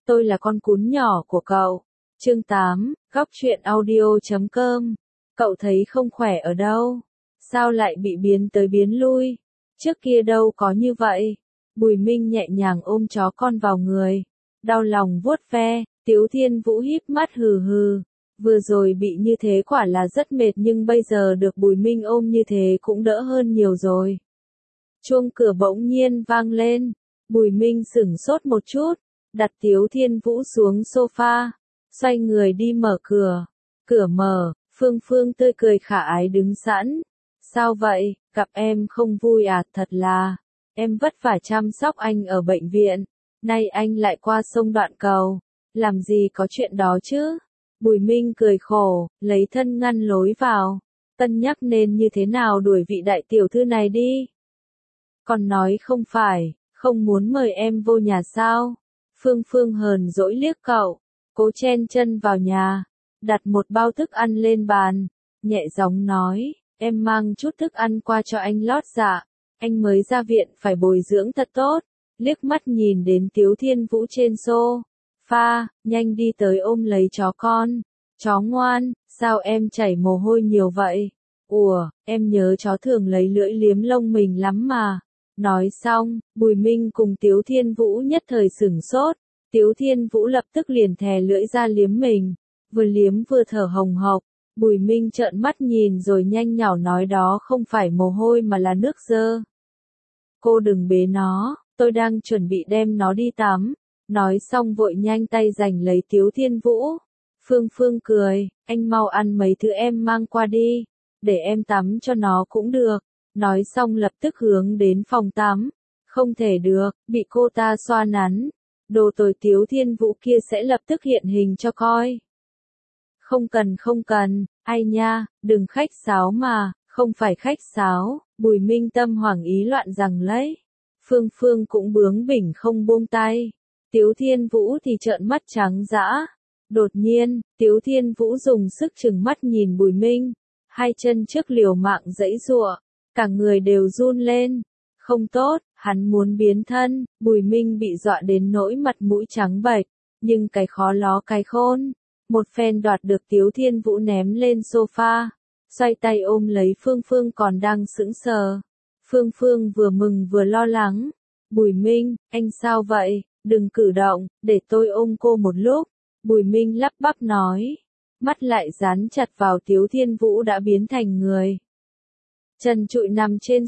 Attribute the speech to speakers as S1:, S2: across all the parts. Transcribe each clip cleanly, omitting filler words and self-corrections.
S1: tôi là con cún nhỏ của cậu. Chương 8, Góc truyện audio.com. Cậu thấy không khỏe ở đâu? Sao lại bị biến tới biến lui? Trước kia đâu có như vậy. Bùi Minh nhẹ nhàng ôm chó con vào người. Đau lòng vuốt ve, Tiếu Thiên Vũ híp mắt hừ hừ. Vừa rồi bị như thế quả là rất mệt nhưng bây giờ được Bùi Minh ôm như thế cũng đỡ hơn nhiều rồi. Chuông cửa bỗng nhiên vang lên. Bùi Minh sửng sốt một chút, đặt Tiếu Thiên Vũ xuống sofa, xoay người đi mở cửa. Cửa mở, Phương Phương tươi cười khả ái đứng sẵn. Sao vậy, gặp em không vui à? Thật là, em vất vả chăm sóc anh ở bệnh viện, nay anh lại qua sông Đoạn Cầu, làm gì có chuyện đó chứ? Bùi Minh cười khổ, lấy thân ngăn lối vào, cân nhắc nên như thế nào đuổi vị đại tiểu thư này đi. Còn nói không phải, không muốn mời em vô nhà sao? Phương Phương hờn dỗi liếc cậu, cố chen chân vào nhà, đặt một bao thức ăn lên bàn, nhẹ giọng nói, em mang chút thức ăn qua cho anh lót dạ, anh mới ra viện phải bồi dưỡng thật tốt. Liếc mắt nhìn đến Tiếu Thiên Vũ trên sofa, nhanh đi tới ôm lấy chó con. Chó ngoan, sao em chảy mồ hôi nhiều vậy? Ủa, em nhớ chó thường lấy lưỡi liếm lông mình lắm mà. Nói xong, Bùi Minh cùng Tiếu Thiên Vũ nhất thời sửng sốt. Tiếu Thiên Vũ lập tức liền thè lưỡi ra liếm mình, vừa liếm vừa thở hồng hộc. Bùi Minh trợn mắt nhìn rồi nhanh nhảu nói đó không phải mồ hôi mà là nước dơ. Cô đừng bế nó, tôi đang chuẩn bị đem nó đi tắm. Nói xong vội nhanh tay giành lấy Tiếu Thiên Vũ. Phương Phương cười, anh mau ăn mấy thứ em mang qua đi, để em tắm cho nó cũng được. Nói xong lập tức hướng đến phòng tắm. Không thể được, bị cô ta xoa nắn. Đồ tồi Tiếu Thiên Vũ kia sẽ lập tức hiện hình cho coi. Không cần, ai nha, đừng khách sáo mà, không phải khách sáo. Bùi Minh tâm hoảng ý loạn rằng lấy. Phương Phương cũng bướng bỉnh không buông tay. Tiếu Thiên Vũ thì trợn mắt trắng dã. Đột nhiên, Tiếu Thiên Vũ dùng sức trừng mắt nhìn Bùi Minh. Hai chân trước liều mạng giãy giụa, cả người đều run lên. Không tốt, hắn muốn biến thân. Bùi Minh bị dọa đến nỗi mặt mũi trắng bệch, nhưng cái khó ló cái khôn. Một phen đoạt được Tiếu Thiên Vũ ném lên sofa, xoay tay ôm lấy Phương Phương còn đang sững sờ. Phương Phương vừa mừng vừa lo lắng. Bùi Minh, anh sao vậy? Đừng cử động, để tôi ôm cô một lúc. Bùi Minh lắp bắp nói, mắt lại dán chặt vào Tiếu Thiên Vũ đã biến thành người trần trụi nằm trên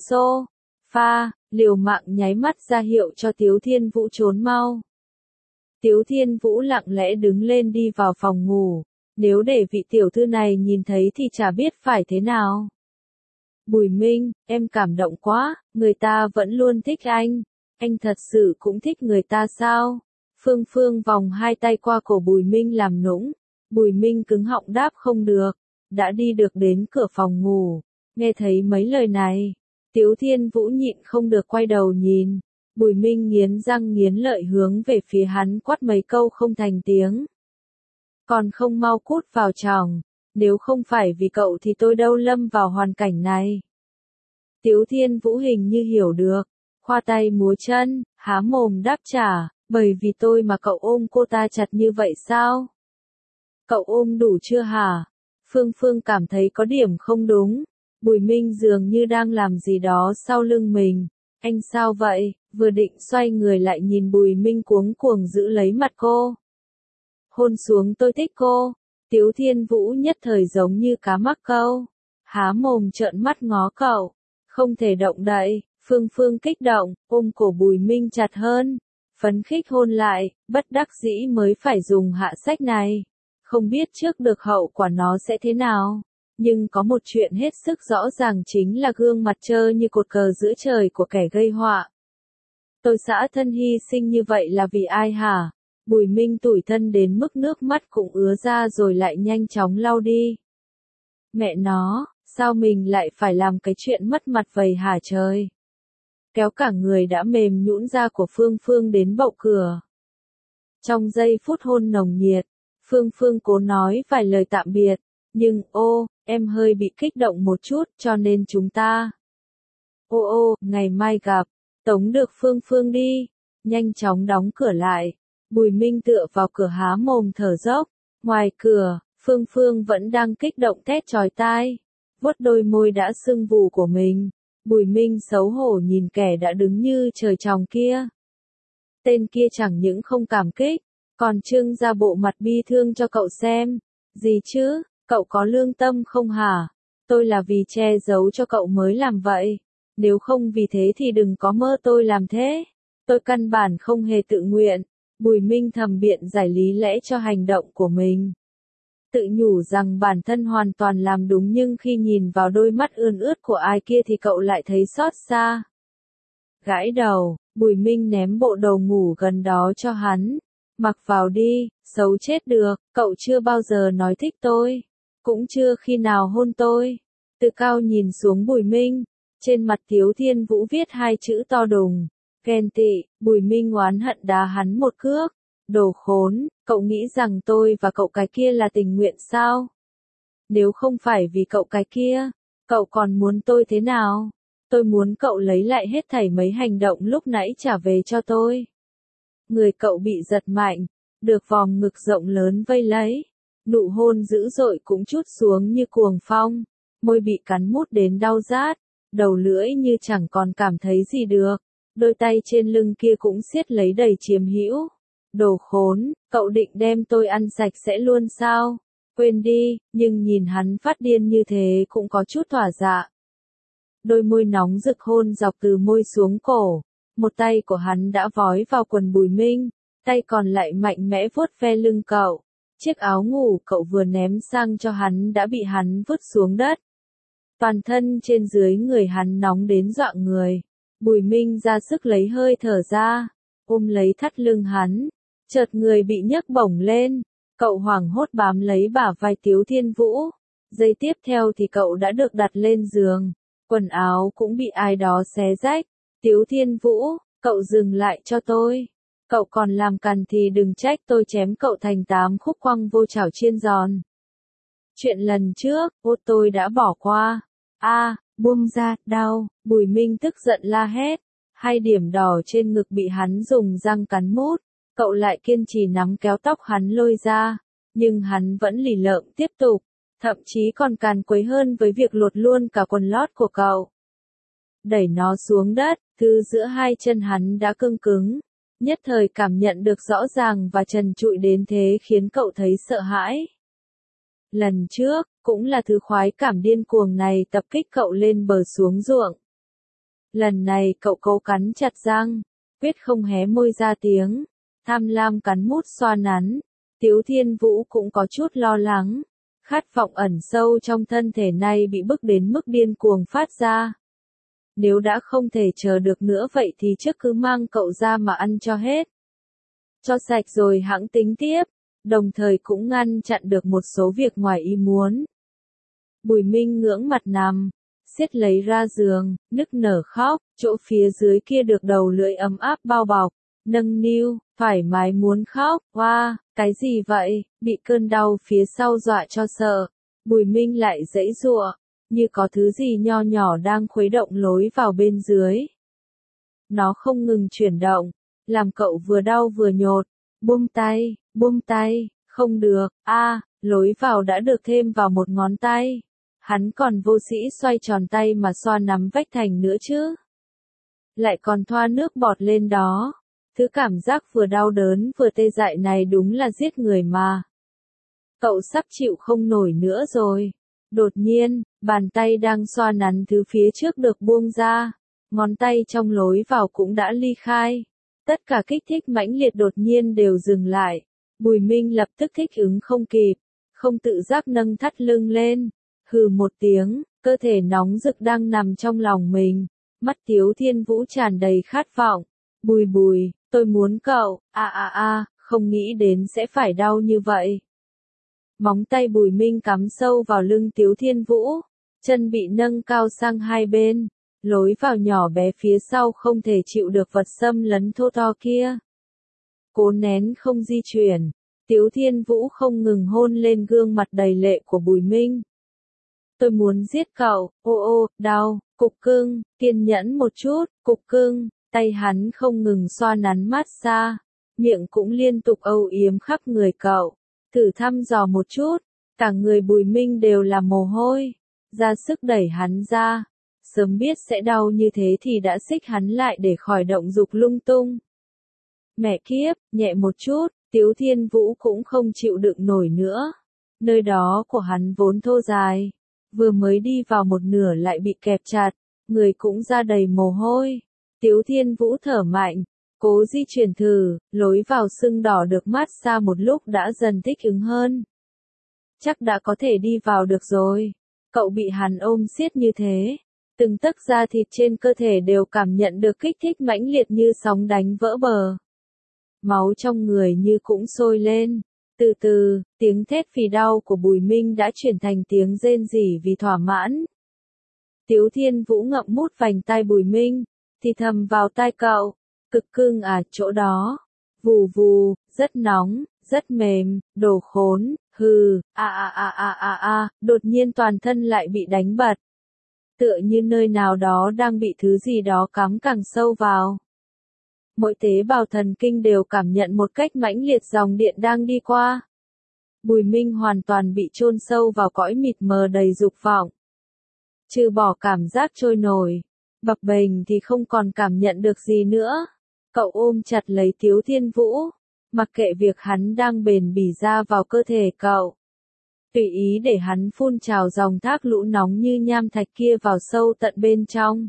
S1: sofa, liều mạng nháy mắt ra hiệu cho Tiếu Thiên Vũ trốn mau. Tiếu Thiên Vũ lặng lẽ đứng lên đi vào phòng ngủ, nếu để vị tiểu thư này nhìn thấy thì chả biết phải thế nào. Bùi Minh, em cảm động quá, người ta vẫn luôn thích anh thật sự cũng thích người ta sao? Phương Phương vòng hai tay qua cổ Bùi Minh làm nũng. Bùi Minh cứng họng đáp không được, đã đi được đến cửa phòng ngủ, nghe thấy mấy lời này, Tiếu Thiên Vũ nhịn không được quay đầu nhìn. Bùi Minh nghiến răng nghiến lợi hướng về phía hắn quát mấy câu không thành tiếng. Còn không mau cút vào trong, nếu không phải vì cậu thì tôi đâu lâm vào hoàn cảnh này. Tiếu Thiên Vũ hình như hiểu được, khoa tay múa chân, há mồm đáp trả, bởi vì tôi mà cậu ôm cô ta chặt như vậy sao? Cậu ôm đủ chưa hả? Phương Phương cảm thấy có điểm không đúng. Bùi Minh dường như đang làm gì đó sau lưng mình. Anh sao vậy? Vừa định xoay người lại nhìn Bùi Minh cuống cuồng giữ lấy mặt cô. Hôn xuống tôi thích cô. Tiếu Thiên Vũ nhất thời giống như cá mắc câu. Há mồm trợn mắt ngó cậu. Không thể động đậy. Phương Phương kích động, ôm cổ Bùi Minh chặt hơn. Phấn khích hôn lại, bất đắc dĩ mới phải dùng hạ sách này. Không biết trước được hậu quả nó sẽ thế nào. Nhưng có một chuyện hết sức rõ ràng chính là gương mặt trơ như cột cờ giữa trời của kẻ gây họa. Tôi xả thân hy sinh như vậy là vì ai hả? Bùi Minh tủi thân đến mức nước mắt cũng ứa ra rồi lại nhanh chóng lau đi. Mẹ nó, sao mình lại phải làm cái chuyện mất mặt vậy hả trời? Kéo cả người đã mềm nhũn ra của Phương Phương đến bậu cửa. Trong giây phút hôn nồng nhiệt, Phương Phương cố nói vài lời tạm biệt, nhưng em hơi bị kích động một chút cho nên chúng ta. Ngày mai gặp, tống được Phương Phương đi, nhanh chóng đóng cửa lại. Bùi Minh tựa vào cửa há mồm thở dốc. Ngoài cửa, Phương Phương vẫn đang kích động thét chói tai, vuốt đôi môi đã sưng vù của mình. Bùi Minh xấu hổ nhìn kẻ đã đứng như trời trồng kia. Tên kia chẳng những không cảm kích, còn trưng ra bộ mặt bi thương cho cậu xem. Gì chứ, cậu có lương tâm không hả? Tôi là vì che giấu cho cậu mới làm vậy. Nếu không vì thế thì đừng có mơ tôi làm thế. Tôi căn bản không hề tự nguyện. Bùi Minh thầm biện giải lý lẽ cho hành động của mình. Tự nhủ rằng bản thân hoàn toàn làm đúng, nhưng khi nhìn vào đôi mắt ươn ướt của ai kia thì cậu lại thấy xót xa. Gãi đầu, Bùi Minh ném bộ đồ ngủ gần đó cho hắn. Mặc vào đi, xấu chết được, cậu chưa bao giờ nói thích tôi. Cũng chưa khi nào hôn tôi. Từ cao nhìn xuống Bùi Minh. Trên mặt Tiếu Thiên Vũ viết hai chữ to đùng. Ghen tị. Bùi Minh oán hận đá hắn một cước. Đồ khốn, cậu nghĩ rằng tôi và cậu cái kia là tình nguyện sao? Nếu không phải vì cậu cái kia, cậu còn muốn tôi thế nào? Tôi muốn cậu lấy lại hết thảy mấy hành động lúc nãy trả về cho tôi. Người cậu bị giật mạnh, được vòng ngực rộng lớn vây lấy. Nụ hôn dữ dội cũng trút xuống như cuồng phong. Môi bị cắn mút đến đau rát. Đầu lưỡi như chẳng còn cảm thấy gì được. Đôi tay trên lưng kia cũng siết lấy đầy chiếm hữu. Đồ khốn, cậu định đem tôi ăn sạch sẽ luôn sao? Quên đi, nhưng nhìn hắn phát điên như thế cũng có chút thỏa dạ. Đôi môi nóng rực hôn dọc từ môi xuống cổ. Một tay của hắn đã vói vào quần Bùi Minh, tay còn lại mạnh mẽ vuốt ve lưng cậu. Chiếc áo ngủ cậu vừa ném sang cho hắn đã bị hắn vứt xuống đất. Toàn thân trên dưới người hắn nóng đến dọa người. Bùi Minh ra sức lấy hơi thở ra, ôm lấy thắt lưng hắn. Chợt người bị nhấc bổng lên, cậu hoảng hốt bám lấy bả vai Tiếu Thiên Vũ. Giây tiếp theo thì cậu đã được đặt lên giường, quần áo cũng bị ai đó xé rách. Tiếu Thiên Vũ, cậu dừng lại cho tôi. Cậu còn làm cằn thì đừng trách tôi chém cậu thành 8 khúc quăng vô chảo chiên giòn. Chuyện lần trước, tôi đã bỏ qua. Buông ra, đau. Bùi Minh tức giận la hét. Hai điểm đỏ trên ngực bị hắn dùng răng cắn mút. Cậu lại kiên trì nắm kéo tóc hắn lôi ra. Nhưng hắn vẫn lì lợm tiếp tục. Thậm chí còn càn quấy hơn với việc lột luôn cả quần lót của cậu. Đẩy nó xuống đất, thứ giữa hai chân hắn đã cứng cứng. Nhất thời cảm nhận được rõ ràng và trần trụi đến thế khiến cậu thấy sợ hãi. Lần trước, cũng là thứ khoái cảm điên cuồng này tập kích cậu lên bờ xuống ruộng. Lần này cậu cố cắn chặt răng, quyết không hé môi ra tiếng, tham lam cắn mút xoa nắn. Tiếu Thiên Vũ cũng có chút lo lắng, khát vọng ẩn sâu trong thân thể này bị bức đến mức điên cuồng phát ra. Nếu đã không thể chờ được nữa vậy thì trước cứ mang cậu ra mà ăn cho hết. Cho sạch rồi hẵng tính tiếp, đồng thời cũng ngăn chặn được một số việc ngoài ý muốn. Bùi Minh ngưỡng mặt nằm, siết lấy ra giường, nức nở khóc, chỗ phía dưới kia được đầu lưỡi ấm áp bao bọc, nâng niu, thoải mái muốn khóc. Cái gì vậy? Bị cơn đau phía sau dọa cho sợ. Bùi Minh lại giãy giụa, như có thứ gì nho nhỏ đang khuấy động lối vào bên dưới. Nó không ngừng chuyển động, làm cậu vừa đau vừa nhột. Buông tay, không được. Lối vào đã được thêm vào một ngón tay. Hắn còn vô sĩ xoay tròn tay mà xoa nắm vách thành nữa chứ. Lại còn thoa nước bọt lên đó. Thứ cảm giác vừa đau đớn vừa tê dại này đúng là giết người mà. Cậu sắp chịu không nổi nữa rồi. Đột nhiên, bàn tay đang xoa nắn thứ phía trước được buông ra. Ngón tay trong lối vào cũng đã ly khai. Tất cả kích thích mãnh liệt đột nhiên đều dừng lại. Bùi Minh lập tức thích ứng không kịp. Không tự giác nâng thắt lưng lên. Hừ một tiếng, cơ thể nóng rực đang nằm trong lòng mình. Mắt Tiếu Thiên Vũ tràn đầy khát vọng. Bùi, tôi muốn cậu. Không nghĩ đến sẽ phải đau như vậy. Móng tay Bùi Minh cắm sâu vào lưng Tiếu Thiên Vũ. Chân bị nâng cao sang hai bên. Lối vào nhỏ bé phía sau không thể chịu được vật xâm lấn thô to kia. Cố nén không di chuyển. Tiếu Thiên Vũ không ngừng hôn lên gương mặt đầy lệ của Bùi Minh. Tôi muốn giết cậu. Đau, cục cưng, kiên nhẫn một chút, cục cưng. Tay hắn không ngừng xoa nắn mát xa. miệng cũng liên tục âu yếm khắp người cậu. Thử thăm dò một chút, cả người Bùi Minh đều là mồ hôi, ra sức đẩy hắn ra. Sớm biết sẽ đau như thế thì đã xích hắn lại để khỏi động dục lung tung. Mẹ kiếp, nhẹ một chút, Tiếu Thiên Vũ cũng không chịu đựng nổi nữa. Nơi đó của hắn vốn thô dài, vừa mới đi vào một nửa lại bị kẹp chặt, người cũng ra đầy mồ hôi. Tiếu Thiên Vũ thở mạnh, cố di chuyển thử, lối vào sưng đỏ được mát xa một lúc đã dần thích ứng hơn. Chắc đã có thể đi vào được rồi. Cậu bị hắn ôm siết như thế, từng tấc da thịt trên cơ thể đều cảm nhận được kích thích mãnh liệt như sóng đánh vỡ bờ. Máu trong người như cũng sôi lên. Từ từ, tiếng thét vì đau của Bùi Minh đã chuyển thành tiếng rên rỉ vì thỏa mãn. Tiếu Thiên Vũ ngậm mút vành tai Bùi Minh, thì thầm vào tai cậu, cực cưng à, chỗ đó. Vù vù, rất nóng, rất mềm, đồ khốn, hừ, đột nhiên toàn thân lại bị đánh bật. Tựa như nơi nào đó đang bị thứ gì đó cắm càng sâu vào. Mỗi tế bào thần kinh đều cảm nhận một cách mãnh liệt dòng điện đang đi qua. Bùi Minh hoàn toàn bị chôn sâu vào cõi mịt mờ đầy dục vọng. Trừ bỏ cảm giác trôi nổi, bập bềnh thì không còn cảm nhận được gì nữa. Cậu ôm chặt lấy Tiếu Thiên Vũ, mặc kệ việc hắn đang bền bỉ ra vào cơ thể cậu. Tùy ý để hắn phun trào dòng thác lũ nóng như nham thạch kia vào sâu tận bên trong.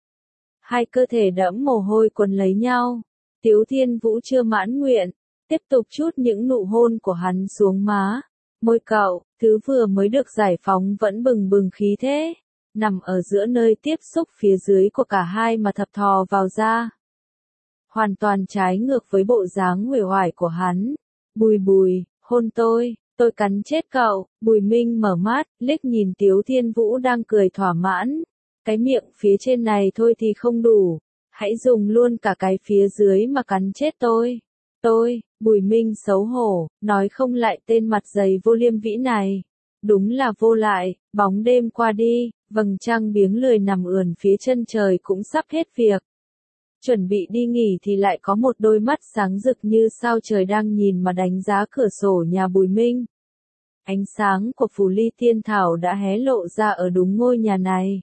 S1: Hai cơ thể đẫm mồ hôi quấn lấy nhau. Tiếu Thiên Vũ chưa mãn nguyện, tiếp tục chút những nụ hôn của hắn xuống má. Môi cậu, thứ vừa mới được giải phóng vẫn bừng bừng khí thế, nằm ở giữa nơi tiếp xúc phía dưới của cả hai mà thập thò vào da. Hoàn toàn trái ngược với bộ dáng uể oải của hắn. Bùi bùi, hôn tôi cắn chết cậu. Bùi Minh mở mắt, liếc nhìn Tiếu Thiên Vũ đang cười thỏa mãn. Cái miệng phía trên này thôi thì không đủ, hãy dùng luôn cả cái phía dưới mà cắn chết tôi. Bùi Minh xấu hổ, nói không lại tên mặt dày vô liêm vĩ này. Đúng là vô lại, bóng đêm qua đi, vầng trăng biếng lười nằm ườn phía chân trời cũng sắp hết việc. Chuẩn bị đi nghỉ thì lại có một đôi mắt sáng rực như sao trời đang nhìn mà đánh giá cửa sổ nhà Bùi Minh. Ánh sáng của phù ly tiên thảo đã hé lộ ra ở đúng ngôi nhà này.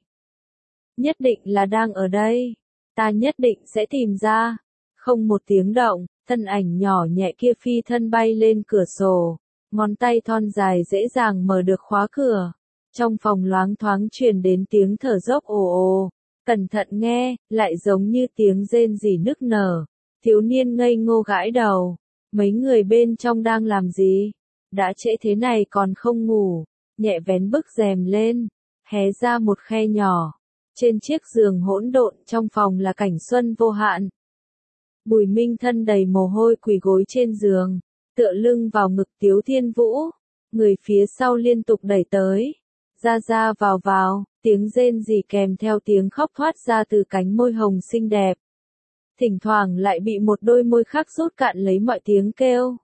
S1: Nhất định là đang ở đây. Ta nhất định sẽ tìm ra. Không một tiếng động, thân ảnh nhỏ nhẹ kia phi thân bay lên cửa sổ. Ngón tay thon dài dễ dàng mở được khóa cửa. Trong phòng loáng thoáng truyền đến tiếng thở dốc ồ ồ. Cẩn thận nghe, lại giống như tiếng rên rỉ nức nở. Thiếu niên ngây ngô gãi đầu. Mấy người bên trong đang làm gì? Đã trễ thế này còn không ngủ. Nhẹ vén bức rèm lên, hé ra một khe nhỏ. Trên chiếc giường hỗn độn trong phòng là cảnh xuân vô hạn. Bùi Minh thân đầy mồ hôi quỳ gối trên giường, tựa lưng vào ngực Tiếu Thiên Vũ. Người phía sau liên tục đẩy tới. Ra vào, tiếng rên rỉ kèm theo tiếng khóc thoát ra từ cánh môi hồng xinh đẹp. Thỉnh thoảng lại bị một đôi môi khác rút cạn lấy mọi tiếng kêu.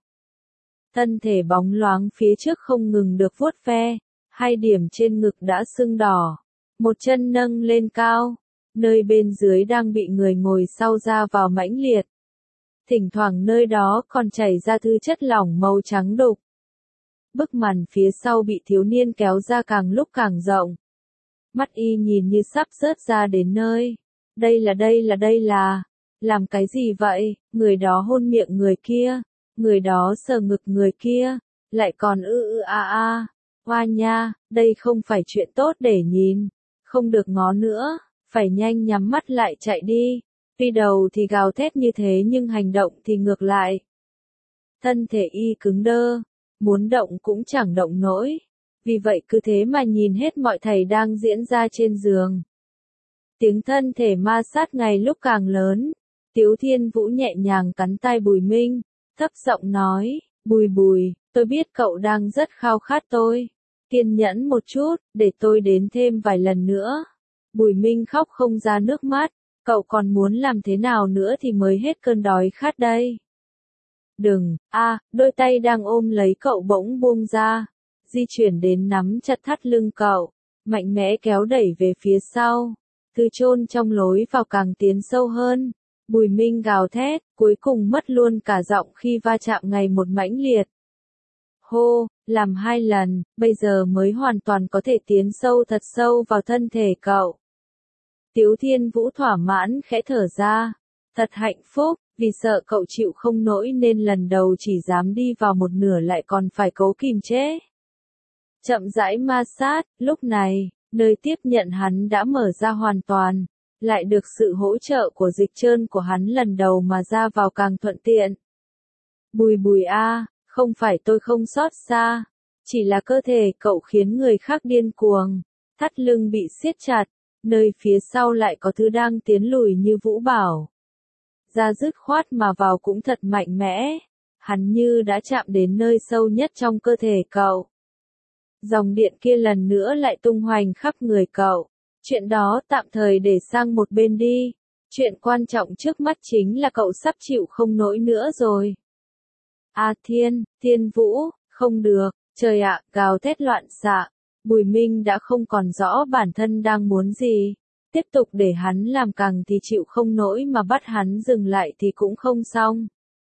S1: Thân thể bóng loáng phía trước không ngừng được vuốt ve, hai điểm trên ngực đã sưng đỏ. Một chân nâng lên cao, nơi bên dưới đang bị người ngồi sau ra vào mãnh liệt. Thỉnh thoảng nơi đó còn chảy ra thứ chất lỏng màu trắng đục. Bức màn phía sau bị thiếu niên kéo ra càng lúc càng rộng. Mắt y nhìn như sắp rớt ra đến nơi. Đây là, làm cái gì vậy? Người đó hôn miệng người kia, người đó sờ ngực người kia, lại còn hoa nha, đây không phải chuyện tốt để nhìn. Không được ngó nữa, phải nhanh nhắm mắt lại chạy đi. Tuy đầu thì gào thét như thế nhưng hành động thì ngược lại. Thân thể y cứng đơ, muốn động cũng chẳng động nổi. Vì vậy cứ thế mà nhìn hết mọi thảy đang diễn ra trên giường. Tiếng thân thể ma sát ngày lúc càng lớn. Tiếu Thiên Vũ nhẹ nhàng cắn tai Bùi Minh, thấp giọng nói, Bùi, tôi biết cậu đang rất khao khát tôi. Kiên nhẫn một chút, để tôi đến thêm vài lần nữa. Bùi Minh khóc không ra nước mắt, cậu còn muốn làm thế nào nữa thì mới hết cơn đói khát đây. Đừng, đôi tay đang ôm lấy cậu bỗng buông ra, di chuyển đến nắm chặt thắt lưng cậu, mạnh mẽ kéo đẩy về phía sau. Từ chôn trong lối vào càng tiến sâu hơn, Bùi Minh gào thét, cuối cùng mất luôn cả giọng khi va chạm ngày một mãnh liệt. Hô, làm 2 lần, bây giờ mới hoàn toàn có thể tiến sâu thật sâu vào thân thể cậu. Tiếu Thiên Vũ thỏa mãn khẽ thở ra. Thật hạnh phúc, vì sợ cậu chịu không nổi nên lần đầu chỉ dám đi vào một nửa lại còn phải cố kìm chế. Chậm rãi ma sát, lúc này, nơi tiếp nhận hắn đã mở ra hoàn toàn, lại được sự hỗ trợ của dịch trơn của hắn lần đầu mà ra vào càng thuận tiện. Bùi Bùi a, không phải tôi không xót xa, chỉ là cơ thể cậu khiến người khác điên cuồng, thắt lưng bị siết chặt, nơi phía sau lại có thứ đang tiến lùi như Vũ Bảo. Ra dứt khoát mà vào cũng thật mạnh mẽ, hắn như đã chạm đến nơi sâu nhất trong cơ thể cậu. Dòng điện kia lần nữa lại tung hoành khắp người cậu. Chuyện đó tạm thời để sang một bên đi. Chuyện quan trọng trước mắt chính là cậu sắp chịu không nổi nữa rồi. Thiên Vũ, không được, trời ạ, gào thét loạn xạ. Bùi Minh đã không còn rõ bản thân đang muốn gì. Tiếp tục để hắn làm càng thì chịu không nổi mà bắt hắn dừng lại thì cũng không xong.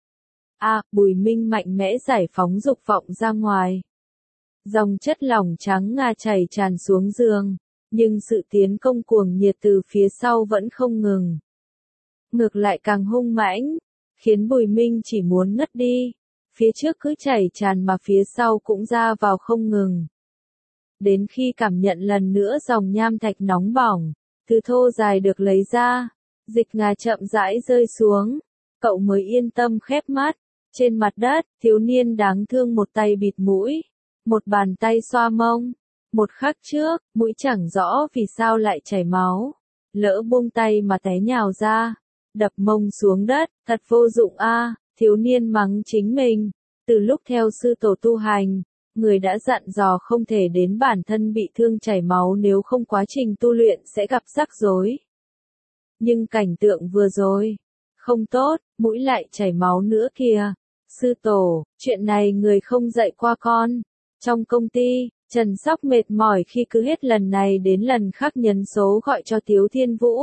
S1: Bùi Minh mạnh mẽ giải phóng dục vọng ra ngoài. Dòng chất lỏng trắng ngà chảy tràn xuống giường, nhưng sự tiến công cuồng nhiệt từ phía sau vẫn không ngừng. Ngược lại càng hung mãnh, khiến Bùi Minh chỉ muốn ngất đi. Phía trước cứ chảy tràn mà phía sau cũng ra vào không ngừng. Đến khi cảm nhận lần nữa dòng nham thạch nóng bỏng, thứ thô dài được lấy ra, dịch ngà chậm rãi rơi xuống, cậu mới yên tâm khép mắt. Trên mặt đất, thiếu niên đáng thương một tay bịt mũi, một bàn tay xoa mông. Một khắc trước, mũi chẳng rõ vì sao lại chảy máu. Lỡ buông tay mà té nhào ra, đập mông xuống đất, thật vô dụng a, thiếu niên mắng chính mình. Từ lúc theo sư tổ tu hành, người đã dặn dò không thể đến bản thân bị thương chảy máu nếu không quá trình tu luyện sẽ gặp rắc rối. Nhưng cảnh tượng vừa rồi, không tốt, mũi lại chảy máu nữa kìa. Sư tổ, chuyện này người không dạy qua con. Trong công ty, Trần Sóc mệt mỏi khi cứ hết lần này đến lần khác nhấn số gọi cho Tiếu Thiên Vũ.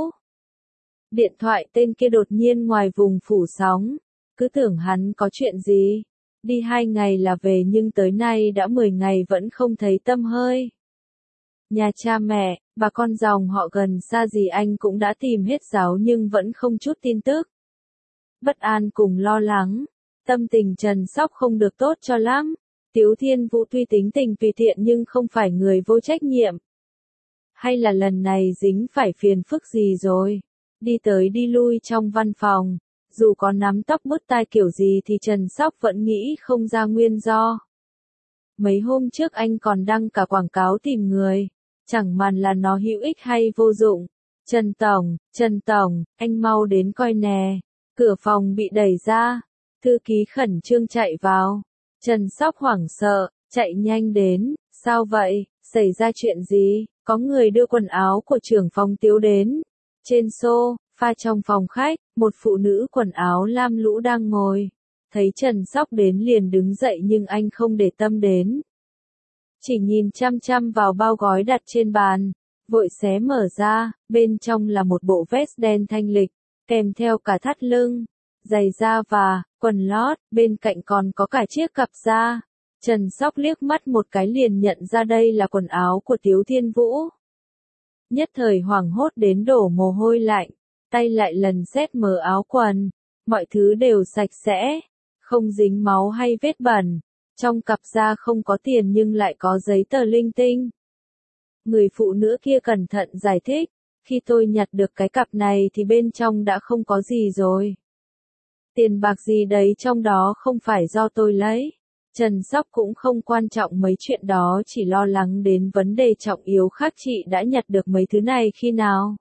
S1: Điện thoại tên kia đột nhiên ngoài vùng phủ sóng, cứ tưởng hắn có chuyện gì. Đi 2 ngày là về nhưng tới nay đã 10 ngày vẫn không thấy tăm hơi. Nhà cha mẹ, bà con dòng họ gần xa gì anh cũng đã tìm hết giáo nhưng vẫn không chút tin tức. Bất an cùng lo lắng, tâm tình Trần Sóc không được tốt cho lắm. Tiếu Thiên Vũ tuy tính tình tùy tiện nhưng không phải người vô trách nhiệm. Hay là lần này dính phải phiền phức gì rồi? Đi tới đi lui trong văn phòng, dù có nắm tóc bứt tai kiểu gì thì Trần Sóc vẫn nghĩ không ra nguyên do. Mấy hôm trước anh còn đăng cả quảng cáo tìm người, chẳng màn là nó hữu ích hay vô dụng. Trần Tổng, anh mau đến coi nè. Cửa phòng bị đẩy ra, thư ký khẩn trương chạy vào. Trần Sóc hoảng sợ, chạy nhanh đến, sao vậy, xảy ra chuyện gì, có người đưa quần áo của trưởng phòng Tiếu đến. Trên sofa trong phòng khách, một phụ nữ quần áo lam lũ đang ngồi. Thấy Trần Sóc đến liền đứng dậy nhưng anh không để tâm đến. Chỉ nhìn chăm chăm vào bao gói đặt trên bàn, vội xé mở ra, bên trong là một bộ vest đen thanh lịch, kèm theo cả thắt lưng, giày da và quần lót, bên cạnh còn có cả chiếc cặp da. Trần Sóc liếc mắt một cái liền nhận ra đây là quần áo của Tiếu Thiên Vũ. Nhất thời hoảng hốt đến đổ mồ hôi lạnh, tay lại lần xét mở áo quần, mọi thứ đều sạch sẽ, không dính máu hay vết bẩn. Trong cặp da không có tiền nhưng lại có giấy tờ linh tinh. Người phụ nữ kia cẩn thận giải thích, khi tôi nhặt được cái cặp này thì bên trong đã không có gì rồi. Tiền bạc gì đấy trong đó không phải do tôi lấy. Trần Sóc cũng không quan trọng mấy chuyện đó, chỉ lo lắng đến vấn đề trọng yếu khác. Chị đã nhặt được mấy thứ này khi nào?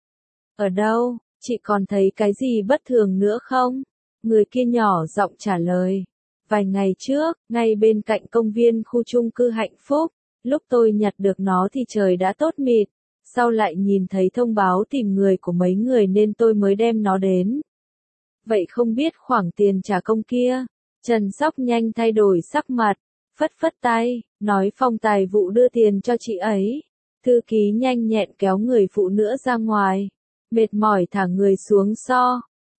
S1: Ở đâu? Chị còn thấy cái gì bất thường nữa không? Người kia nhỏ giọng trả lời. Vài ngày trước, ngay bên cạnh công viên khu chung cư Hạnh Phúc, lúc tôi nhặt được nó thì trời đã tốt mịt. Sau lại nhìn thấy thông báo tìm người của mấy người nên tôi mới đem nó đến. Vậy không biết khoản tiền trả công kia? Trần Sóc nhanh thay đổi sắc mặt, phất phất tay, nói phòng tài vụ đưa tiền cho chị ấy. Thư ký nhanh nhẹn kéo người phụ nữ ra ngoài, mệt mỏi thả người xuống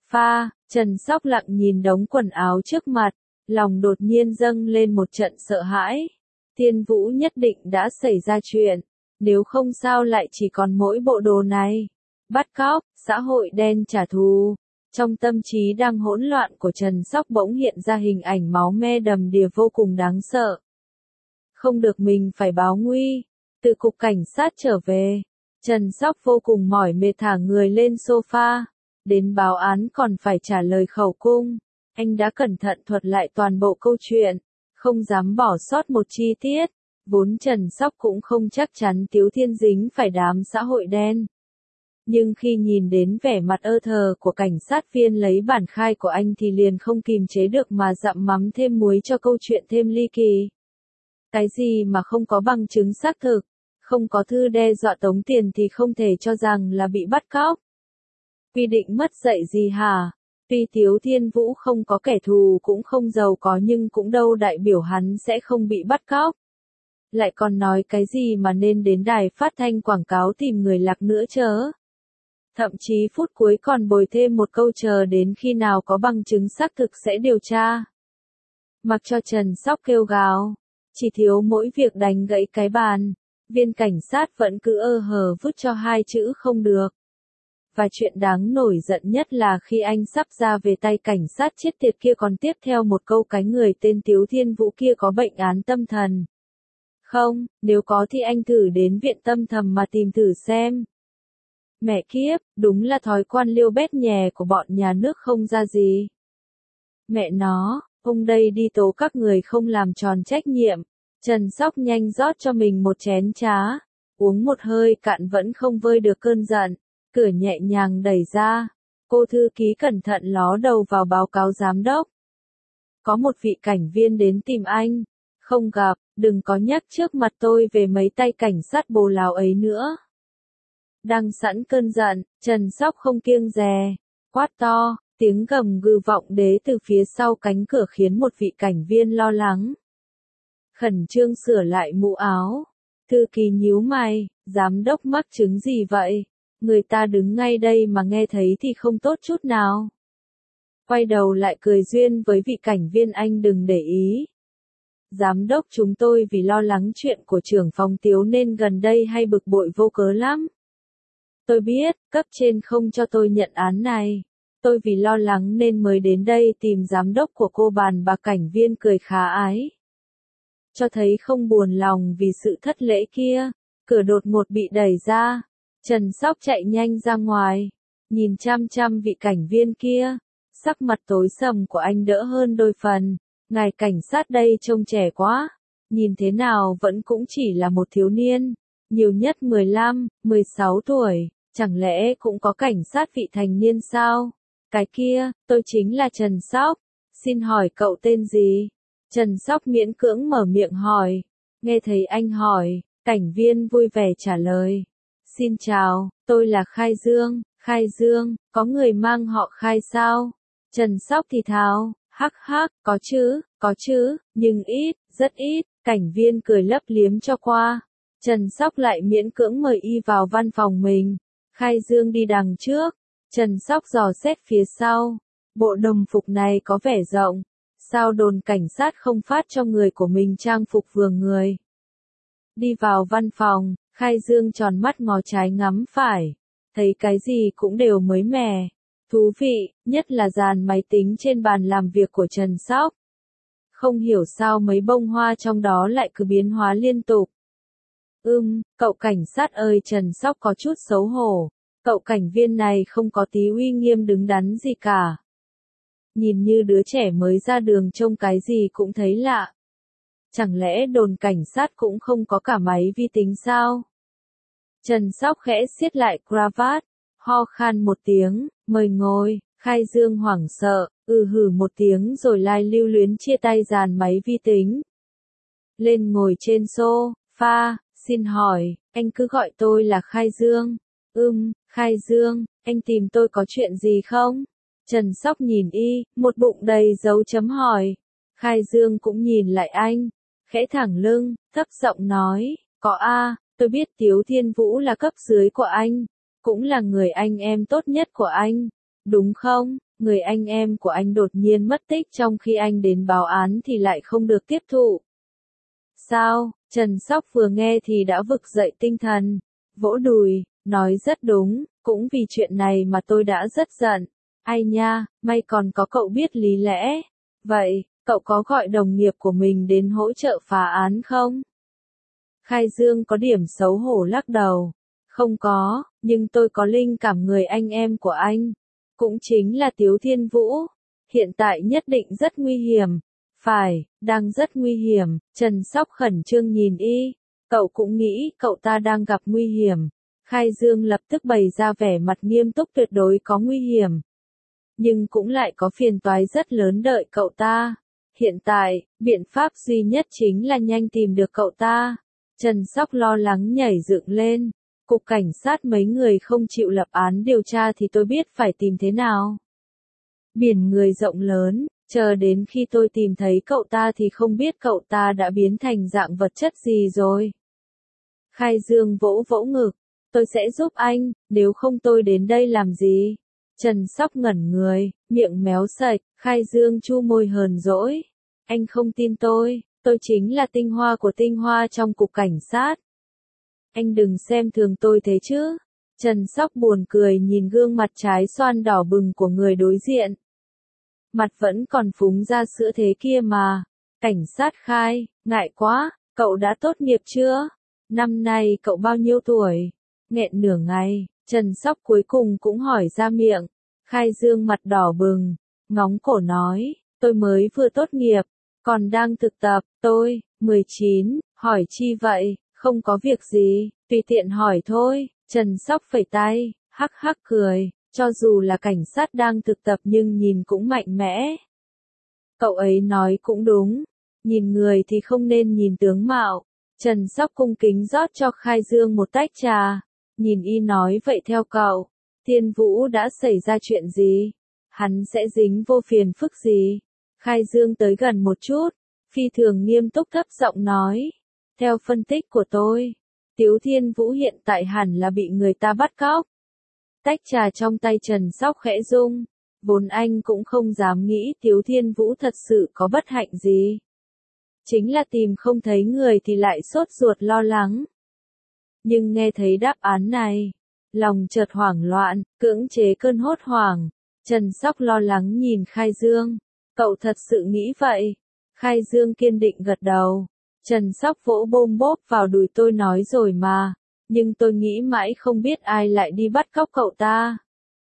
S1: Pha, Trần Sóc lặng nhìn đống quần áo trước mặt, lòng đột nhiên dâng lên một trận sợ hãi. Tiên Vũ nhất định đã xảy ra chuyện, nếu không sao lại chỉ còn mỗi bộ đồ này. Bắt cóc, xã hội đen trả thù. Trong tâm trí đang hỗn loạn của Trần Sóc bỗng hiện ra hình ảnh máu me đầm đìa vô cùng đáng sợ. Không được, mình phải báo nguy. Từ cục cảnh sát trở về, Trần Sóc vô cùng mỏi mệt thả người lên sofa. Đến báo án còn phải trả lời khẩu cung. Anh đã cẩn thận thuật lại toàn bộ câu chuyện, không dám bỏ sót một chi tiết. Vốn Trần Sóc cũng không chắc chắn Tiếu Thiên dính phải đám xã hội đen. Nhưng khi nhìn đến vẻ mặt ơ thờ của cảnh sát viên lấy bản khai của anh thì liền không kìm chế được mà dặm mắm thêm muối cho câu chuyện thêm ly kỳ. Cái gì mà không có bằng chứng xác thực, không có thư đe dọa tống tiền thì không thể cho rằng là bị bắt cóc. Quy định mất dạy gì hả? Tuy Tiếu Thiên Vũ không có kẻ thù cũng không giàu có nhưng cũng đâu đại biểu hắn sẽ không bị bắt cóc. Lại còn nói cái gì mà nên đến đài phát thanh quảng cáo tìm người lạc nữa chớ. Thậm chí phút cuối còn bồi thêm một câu chờ đến khi nào có bằng chứng xác thực sẽ điều tra. Mặc cho Trần Sóc kêu gào, chỉ thiếu mỗi việc đánh gãy cái bàn, viên cảnh sát vẫn cứ ơ hờ vứt cho hai chữ không được. Và chuyện đáng nổi giận nhất là khi anh sắp ra về tay cảnh sát chết tiệt kia còn tiếp theo một câu cái người tên Tiếu Thiên Vũ kia có bệnh án tâm thần. Không, nếu có thì anh thử đến viện tâm thần mà tìm thử xem. Mẹ kiếp, đúng là thói quan liêu bét nhè của bọn nhà nước không ra gì. Mẹ nó, ông đây đi tố các người không làm tròn trách nhiệm. Trần Sóc nhanh rót cho mình một chén trà, uống một hơi cạn vẫn không vơi được cơn giận, cửa nhẹ nhàng đẩy ra. Cô thư ký cẩn thận ló đầu vào báo cáo giám đốc. Có một vị cảnh viên đến tìm anh. Không gặp, đừng có nhắc trước mặt tôi về mấy tay cảnh sát bồ lào ấy nữa. Đang sẵn cơn giận, Trần Sóc không kiêng dè, quát to, tiếng gầm gừ vọng đến từ phía sau cánh cửa khiến một vị cảnh viên lo lắng. Khẩn trương sửa lại mũ áo. Thư ký nhíu mày, giám đốc mắc chứng gì vậy? Người ta đứng ngay đây mà nghe thấy thì không tốt chút nào. Quay đầu lại cười duyên với vị cảnh viên, anh đừng để ý. Giám đốc, chúng tôi vì lo lắng chuyện của trưởng phòng Tiếu nên gần đây hay bực bội vô cớ lắm. Tôi biết, cấp trên không cho tôi nhận án này. Tôi vì lo lắng nên mới đến đây tìm giám đốc của cô bàn bạc. Cảnh viên cười khá ái. Cho thấy không buồn lòng vì sự thất lễ kia. Cửa đột ngột bị đẩy ra. Trần Sóc chạy nhanh ra ngoài. Nhìn chăm chăm vị cảnh viên kia. Sắc mặt tối sầm của anh đỡ hơn đôi phần. Ngài cảnh sát đây trông trẻ quá. Nhìn thế nào vẫn cũng chỉ là một thiếu niên. Nhiều nhất 15, 16 tuổi. Chẳng lẽ cũng có cảnh sát vị thành niên sao? Cái kia, tôi chính là Trần Sóc. Xin hỏi cậu tên gì? Trần Sóc miễn cưỡng mở miệng hỏi. Nghe thấy anh hỏi, cảnh viên vui vẻ trả lời. Xin chào, tôi là Khai Dương. Khai Dương, có người mang họ Khai sao? Trần Sóc thì thào, hắc hắc, có chứ, nhưng ít, rất ít. Cảnh viên cười lấp liếm cho qua. Trần Sóc lại miễn cưỡng mời y vào văn phòng mình. Khai Dương đi đằng trước. Trần Sóc dò xét phía sau. Bộ đồng phục này có vẻ rộng. Sao đồn cảnh sát không phát cho người của mình trang phục vừa người? Đi vào văn phòng, Khai Dương tròn mắt ngó trái ngắm phải. Thấy cái gì cũng đều mới mẻ. Thú vị, nhất là dàn máy tính trên bàn làm việc của Trần Sóc. Không hiểu sao mấy bông hoa trong đó lại cứ biến hóa liên tục. Cậu cảnh sát ơi, Trần Sóc có chút xấu hổ. Cậu cảnh viên này không có tí uy nghiêm đứng đắn gì cả. Nhìn như đứa trẻ mới ra đường trông cái gì cũng thấy lạ. Chẳng lẽ đồn cảnh sát cũng không có cả máy vi tính sao? Trần Sóc khẽ siết lại cravat, ho khan một tiếng, mời ngồi. Khai Dương hoảng sợ, hử một tiếng rồi lai lưu luyến chia tay dàn máy vi tính. Lên ngồi trên sofa, xin hỏi, anh cứ gọi tôi là Khai Dương. Khai Dương, anh tìm tôi có chuyện gì không? Trần Sóc nhìn y, một bụng đầy dấu chấm hỏi. Khai Dương cũng nhìn lại anh, khẽ thẳng lưng, thấp giọng nói, có a, tôi biết Tiếu Thiên Vũ là cấp dưới của anh, cũng là người anh em tốt nhất của anh, đúng không? người anh em của anh đột nhiên mất tích trong khi anh đến báo án thì lại không được tiếp thụ. Sao? Trần Sóc vừa nghe thì đã vực dậy tinh thần, vỗ đùi, nói rất đúng, cũng vì chuyện này mà tôi đã rất giận. Ai nha, may còn có cậu biết lý lẽ. Vậy, cậu có gọi đồng nghiệp của mình đến hỗ trợ phá án không? Khai Dương có điểm xấu hổ lắc đầu. Không có, nhưng tôi có linh cảm người anh em của anh. Cũng chính là Tiếu Thiên Vũ. Hiện tại nhất định rất nguy hiểm. Phải, đang rất nguy hiểm. Trần Sóc khẩn trương nhìn y. Cậu cũng nghĩ cậu ta đang gặp nguy hiểm. Khai Dương lập tức bày ra vẻ mặt nghiêm túc tuyệt đối có nguy hiểm. Nhưng cũng lại có phiền toái rất lớn đợi cậu ta. Hiện tại, biện pháp duy nhất chính là nhanh tìm được cậu ta. Trần Sóc lo lắng nhảy dựng lên. Cục cảnh sát mấy người không chịu lập án điều tra thì tôi biết phải tìm thế nào. Biển người rộng lớn, chờ đến khi tôi tìm thấy cậu ta thì không biết cậu ta đã biến thành dạng vật chất gì rồi. Khai Dương vỗ vỗ ngực. Tôi sẽ giúp anh, nếu không tôi đến đây làm gì? Trần Sóc ngẩn người, miệng méo sạch, Khai Dương chu môi hờn dỗi. Anh không tin tôi chính là tinh hoa của tinh hoa trong cục cảnh sát. Anh đừng xem thường tôi thế chứ. Trần Sóc buồn cười nhìn gương mặt trái xoan đỏ bừng của người đối diện. Mặt vẫn còn phúng ra sữa thế kia mà. Cảnh sát Khai, ngại quá, cậu đã tốt nghiệp chưa? Năm nay cậu bao nhiêu tuổi? Nghẹn nửa ngày, Trần Sóc cuối cùng cũng hỏi ra miệng. Khai Dương mặt đỏ bừng, ngóng cổ nói, tôi mới vừa tốt nghiệp, còn đang thực tập, tôi, 19, hỏi chi vậy, không có việc gì, tùy tiện hỏi thôi. Trần Sóc phẩy tay, hắc hắc cười, cho dù là cảnh sát đang thực tập nhưng nhìn cũng mạnh mẽ. Cậu ấy nói cũng đúng, nhìn người thì không nên nhìn tướng mạo. Trần Sóc cung kính rót cho Khai Dương một tách trà, nhìn y nói vậy theo cậu, Thiên Vũ đã xảy ra chuyện gì? Hắn sẽ dính vô phiền phức gì? Khai Dương tới gần một chút, phi thường nghiêm túc thấp giọng nói. Theo phân tích của tôi, Tiếu Thiên Vũ hiện tại hẳn là bị người ta bắt cóc. Tách trà trong tay Trần Sóc khẽ rung, vốn anh cũng không dám nghĩ Tiếu Thiên Vũ thật sự có bất hạnh gì. Chính là tìm không thấy người thì lại sốt ruột lo lắng. Nhưng nghe thấy đáp án này, lòng chợt hoảng loạn, cưỡng chế cơn hốt hoảng. Trần Sóc lo lắng nhìn Khai Dương. Cậu thật sự nghĩ vậy? Khai Dương kiên định gật đầu. Trần Sóc vỗ bôm bốp vào đùi tôi nói rồi mà. Nhưng tôi nghĩ mãi không biết ai lại đi bắt cóc cậu ta.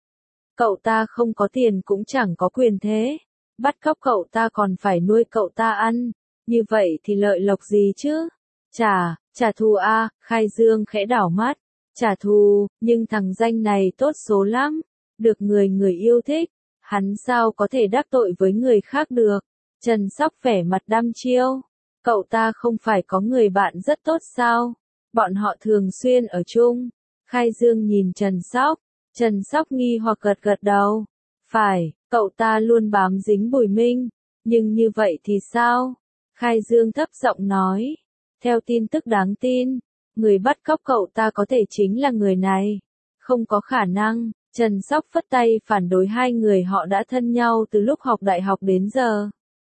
S1: Cậu ta không có tiền cũng chẳng có quyền thế. Bắt cóc cậu ta còn phải nuôi cậu ta ăn. Như vậy thì lợi lộc gì chứ? Trả thù à, Khai Dương khẽ đảo mắt. Trả thù, nhưng thằng danh này tốt số lắm. Được người yêu thích. Hắn sao có thể đắc tội với người khác được? Trần Sóc vẻ mặt đăm chiêu. Cậu ta không phải có người bạn rất tốt sao? Bọn họ thường xuyên ở chung. Khai Dương nhìn Trần Sóc. Trần Sóc nghi hoặc gật gật đầu. Phải, cậu ta luôn bám dính Bùi Minh. Nhưng như vậy thì sao? Khai Dương thấp giọng nói. Theo tin tức đáng tin, người bắt cóc cậu ta có thể chính là người này. Không có khả năng. Trần Sóc phất tay phản đối hai người họ đã thân nhau từ lúc học đại học đến giờ.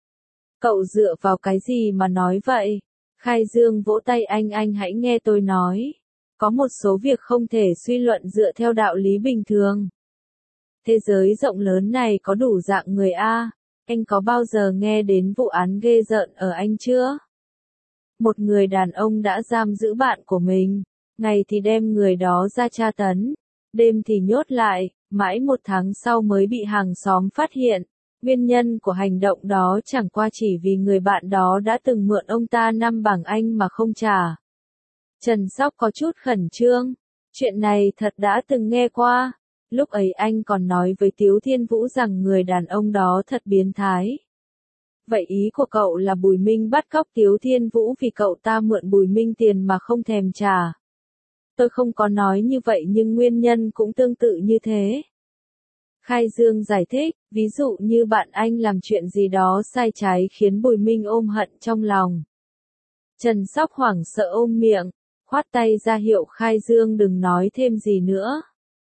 S1: Cậu dựa vào cái gì mà nói vậy? Khai Dương vỗ tay anh hãy nghe tôi nói. Có một số việc không thể suy luận dựa theo đạo lý bình thường. Thế giới rộng lớn này có đủ dạng người A. Anh có bao giờ nghe đến vụ án ghê rợn ở Anh chưa? Một người đàn ông đã giam giữ bạn của mình. Ngày thì đem người đó ra tra tấn. Đêm thì nhốt lại, mãi 1 tháng sau mới bị hàng xóm phát hiện. Nguyên nhân của hành động đó chẳng qua chỉ vì người bạn đó đã từng mượn ông ta 5 bảng Anh mà không trả. Trần Sóc có chút khẩn trương. Chuyện này thật đã từng nghe qua. Lúc ấy anh còn nói với Tiếu Thiên Vũ rằng người đàn ông đó thật biến thái. Vậy ý của cậu là Bùi Minh bắt cóc Tiếu Thiên Vũ vì cậu ta mượn Bùi Minh tiền mà không thèm trả. Tôi không có nói như vậy nhưng nguyên nhân cũng tương tự như thế. Khai Dương giải thích, ví dụ như bạn anh làm chuyện gì đó sai trái khiến Bùi Minh ôm hận trong lòng. Trần Sóc hoảng sợ ôm miệng, khoát tay ra hiệu Khai Dương đừng nói thêm gì nữa.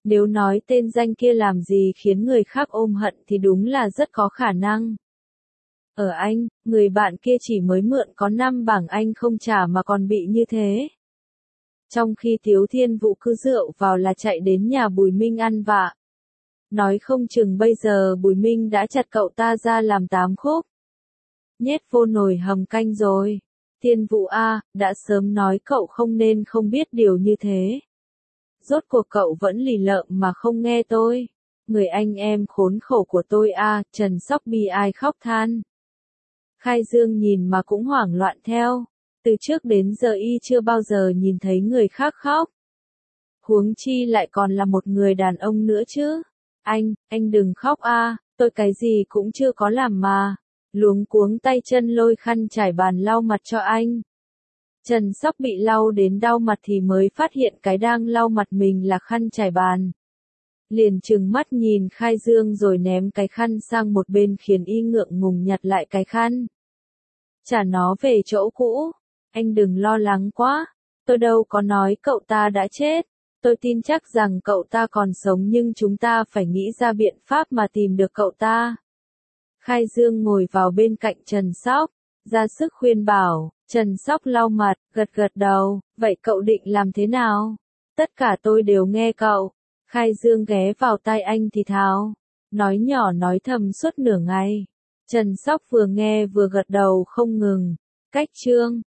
S1: Nếu nói tên danh kia làm gì khiến người khác ôm hận thì đúng là rất có khả năng. Ở Anh, người bạn kia chỉ mới mượn có 5 bảng Anh không trả mà còn bị như thế. Trong khi Tiếu Thiên Vũ cứ rượu vào là chạy đến nhà Bùi Minh ăn vạ. Nói không chừng bây giờ Bùi Minh đã chặt cậu ta ra làm 8 khúc. Nhét vô nồi hầm canh rồi. Thiên Vũ a, đã sớm nói cậu không nên không biết điều như thế. Rốt cuộc cậu vẫn lì lợm mà không nghe tôi. Người anh em khốn khổ của tôi a, Trần Sóc bi ai khóc than. Khai Dương nhìn mà cũng hoảng loạn theo. Từ trước đến giờ y chưa bao giờ nhìn thấy người khác khóc. Huống chi lại còn là một người đàn ông nữa chứ. Anh đừng khóc a, tôi cái gì cũng chưa có làm mà. Luống cuống tay chân lôi khăn trải bàn lau mặt cho anh. Trần Sóc bị lau đến đau mặt thì mới phát hiện cái đang lau mặt mình là khăn trải bàn. Liền trừng mắt nhìn Khai Dương rồi ném cái khăn sang một bên khiến y ngượng ngùng nhặt lại cái khăn. Trả nó về chỗ cũ. Anh đừng lo lắng quá. Tôi đâu có nói cậu ta đã chết. Tôi tin chắc rằng cậu ta còn sống nhưng chúng ta phải nghĩ ra biện pháp mà tìm được cậu ta. Khai Dương ngồi vào bên cạnh Trần Sóc, ra sức khuyên bảo. Trần Sóc lau mặt, gật gật đầu. Vậy cậu định làm thế nào? Tất cả tôi đều nghe cậu. Khai Dương ghé vào tai anh thì thào. Nói nhỏ nói thầm suốt nửa ngày. Trần Sóc vừa nghe vừa gật đầu không ngừng. Cách chương